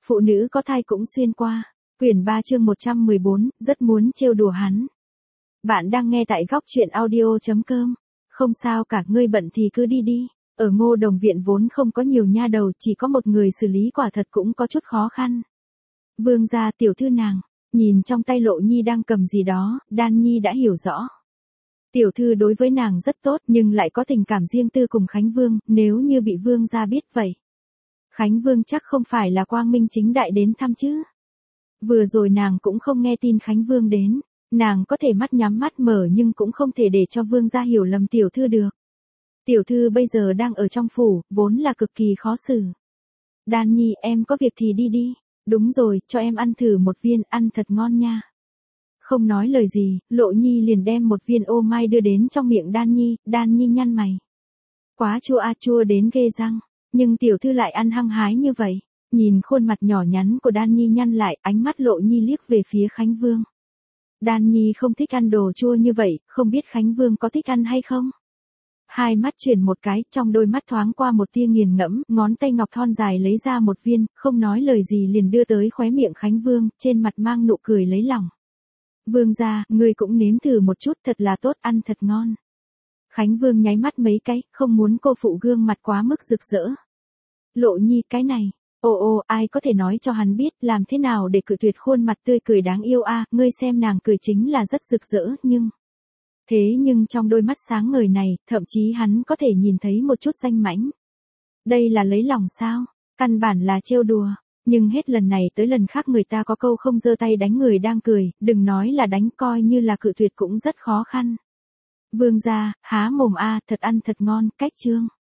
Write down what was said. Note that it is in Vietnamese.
Phụ nữ có thai cũng xuyên qua. Quyển 3 chương 114, rất muốn trêu đùa hắn. Bạn đang nghe tại góc truyện audio.com. Không sao cả, ngươi bận thì cứ đi đi. Ở Ngô Đồng viện vốn không có nhiều nha đầu, chỉ có một người xử lý quả thật cũng có chút khó khăn. Vương gia tiểu thư nàng, nhìn trong tay Lộ Nhi đang cầm gì đó, Đan Nhi đã hiểu rõ. Tiểu thư đối với nàng rất tốt nhưng lại có tình cảm riêng tư cùng Khánh Vương, nếu như bị Vương gia biết vậy. Khánh Vương chắc không phải là quang minh chính đại đến thăm chứ. Vừa rồi nàng cũng không nghe tin Khánh Vương đến, nàng có thể mắt nhắm mắt mở nhưng cũng không thể để cho Vương gia hiểu lầm tiểu thư được. Tiểu thư bây giờ đang ở trong phủ, vốn là cực kỳ khó xử. Đan Nhi, em có việc thì đi đi. Đúng rồi, cho em ăn thử một viên, ăn thật ngon nha. Không nói lời gì, Lộ Nhi liền đem một viên ô mai đưa đến trong miệng Đan Nhi nhăn mày. Quá chua chua đến ghê răng, nhưng tiểu thư lại ăn hăng hái như vậy. Nhìn khuôn mặt nhỏ nhắn của Đan Nhi nhăn lại, ánh mắt Lộ Nhi liếc về phía Khánh Vương. Đan Nhi không thích ăn đồ chua như vậy, không biết Khánh Vương có thích ăn hay không? Hai mắt chuyển một cái, trong đôi mắt thoáng qua một tia nghiền ngẫm, ngón tay ngọc thon dài lấy ra một viên, không nói lời gì liền đưa tới khóe miệng Khánh Vương, trên mặt mang nụ cười lấy lòng. Vương gia, ngươi cũng nếm thử một chút, thật là tốt, ăn thật ngon. Khánh Vương nháy mắt mấy cái, không muốn cô phụ gương mặt quá mức rực rỡ. Lộ Nhi, cái này, ai có thể nói cho hắn biết, làm thế nào để cự tuyệt khuôn mặt tươi cười đáng yêu ngươi xem nàng cười chính là rất rực rỡ, nhưng trong đôi mắt sáng ngời này, thậm chí hắn có thể nhìn thấy một chút danh mãnh. Đây là lấy lòng sao? Căn bản là trêu đùa. Nhưng hết lần này tới lần khác người ta có câu không giơ tay đánh người đang cười, đừng nói là đánh, coi như là cự tuyệt cũng rất khó khăn. Vương gia, há mồm thật ăn thật ngon, cách chương.